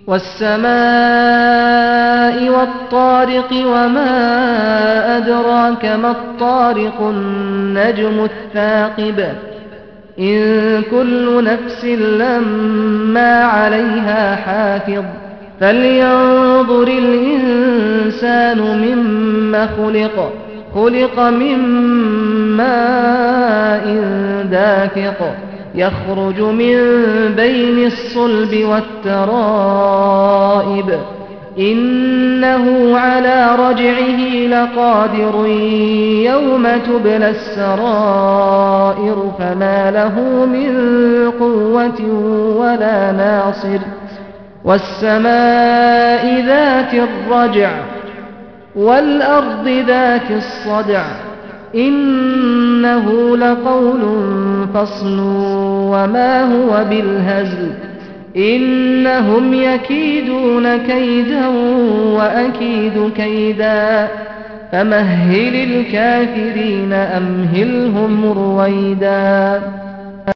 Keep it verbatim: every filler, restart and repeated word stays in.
وَالسَّمَاءِ وَالطَّارِقِ وَمَا أَدْرَاكَ مَا الطَّارِقُ النَّجْمُ الثَّاقِبُ إِن كُلُّ نَفْسٍ لَّمَّا عَلَيْهَا حَافِظٌ فَلْيَنظُرِ الْإِنسَانُ مِمَّ خُلِقَ خُلِقَ مِن مَّاءٍ دَافِقٍ يَخْرُجُ مِن بَيْنِ الصُّلْبِ وَالتَّرَائِبِ إِنَّهُ عَلَىٰ رَجْعِهِ لَقَادِرٌ يَوْمَ تُبْلَى السَّرَائِرُ فَمَا لَهُ مِن قُوَّةٍ وَلَا نَاصِرٍ وَالسَّمَاءِ ذَاتِ الرَّجْعِ وَالْأَرْضِ ذَاتِ الصَّدْعِ إِنَّهُ لَقَوْلٌ فَصْلٌ وَمَا هُوَ بِالْهَزْلِ إِنَّهُمْ يَكِيدُونَ كَيْدًا وَأَكِيدُ كَيْدًا فَمَهِّلِ الْكَافِرِينَ أَمْهِلْهُمْ رُوَيْدًا